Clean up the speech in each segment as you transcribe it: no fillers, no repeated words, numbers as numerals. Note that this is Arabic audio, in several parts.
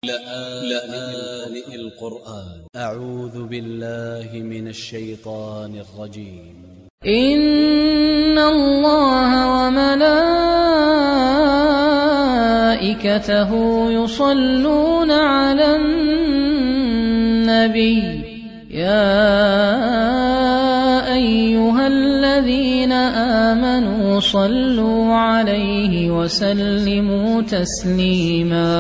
لآن القرآن أ ع و ذ ب ا ل ل ه من ا ل ش ي ط ا ن ا ل ج ي م إن الله وملائكته يصلون على النبي يا أيها الذين آمنوا صلوا عليه وسلموا تسليما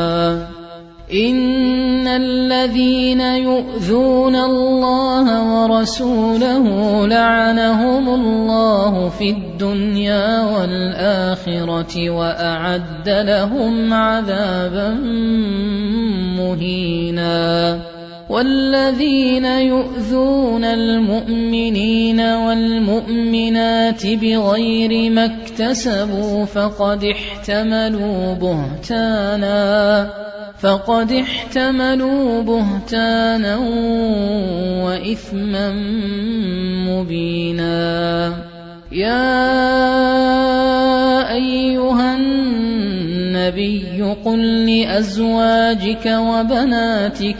إن الذين يؤذون الله ورسوله لعنهم الله في الدنيا والآخرة وأعد لهم عذابا مهينا والذين يؤذون المؤمنين والمؤمنات بغير ما اكتسبوا فقد احتملوا بهتانا وإثما مبينا يا أيها النبي قل لأزواجك وبناتك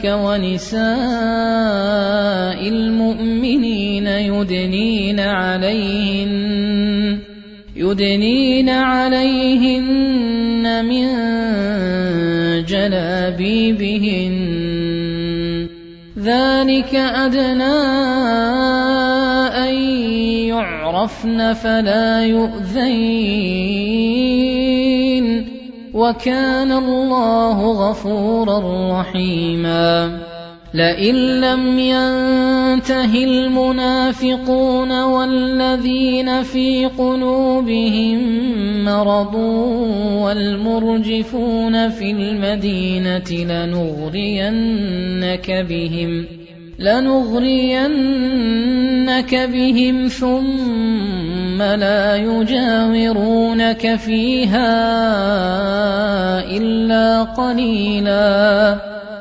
ونساء المؤمنين يدنين عليهن من جلابيبهن ذلك أدنى أن يعرفن فلا يؤذين وكان الله غفورا رحيما لئن لم ينته المنافقون والذين في قلوبهم مرض والمرجفون في المدينة لنغرينك بهم ثم لا يجاورونك فيها إلا قليلا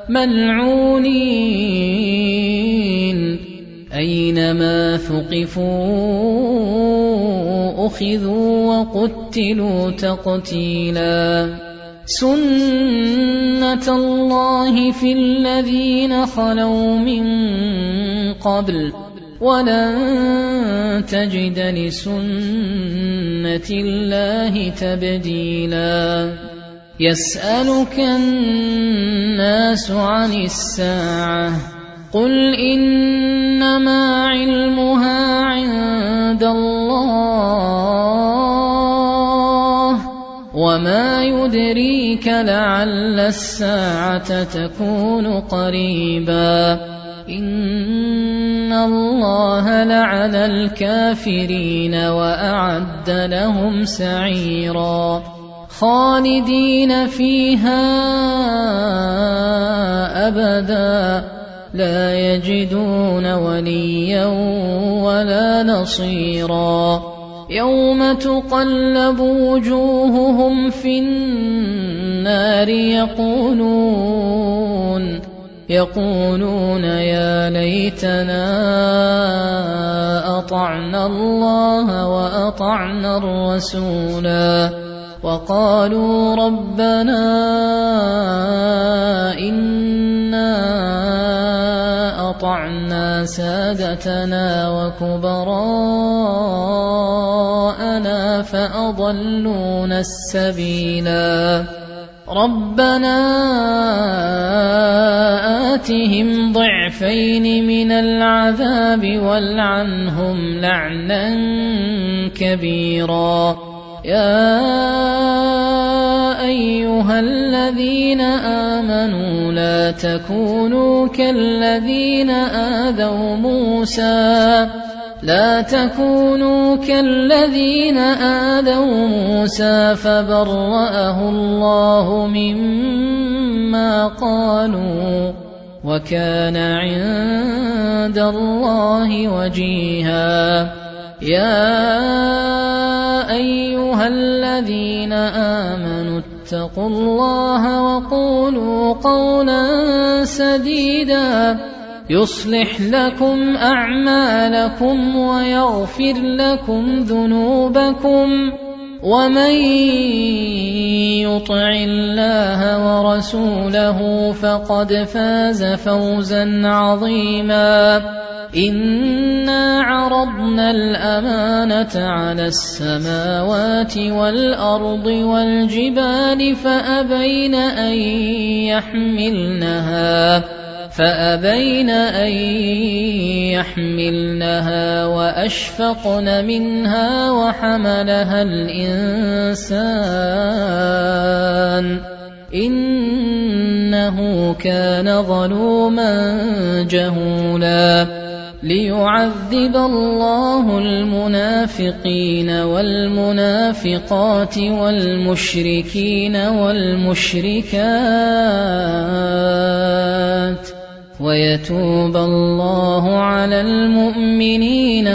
ملعونين أينما ثقفوا أخذوا وقتلوا تقتيلا سنة الله في الذين خلوا من قبل ولن تجد لسنة الله تبديلا يسألك الناس عن الساعة قل إنما علمها عند الله وما يدريك لعل الساعة تكون قريبا إن الله لعن الكافرين وأعد لهم سعيرا خالدين فيها أبدا لا يجدون وليا ولا نصيرا يوم تقلب وجوههم في النار يقولون يا ليتنا أطعنا الله وأطعنا الرسولا وقالوا ربنا إنا أطعنا سادتنا وكبراءنا فأضلونا السبيلا ربنا آتهم ضعفين من العذاب والعنهم لعنا كبيرا يا أيها الذين آمنوا لا تكونوا كالذين آذوا موسى فبرأه الله مما قالوا وكان عند الله وجيها يا أيها الذين آمنوا اتقوا الله وقولوا قولا سديدا يصلح لكم أعمالكم ويغفر لكم ذنوبكم ومن يطع الله ورسوله فقد فاز فوزا عظيما. إنا عرضنا الأمانة على السماوات والأرض والجبال فأبين أن يحملنها وأشفقن منها وحملها الإنسان إنه كان ظلوما جهولا. ليعذب الله المنافقين والمنافقات والمشركين والمشركات ويتوب الله على المؤمنين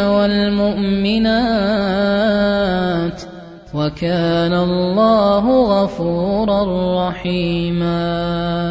والمؤمنات وكان الله غفورا رحيما.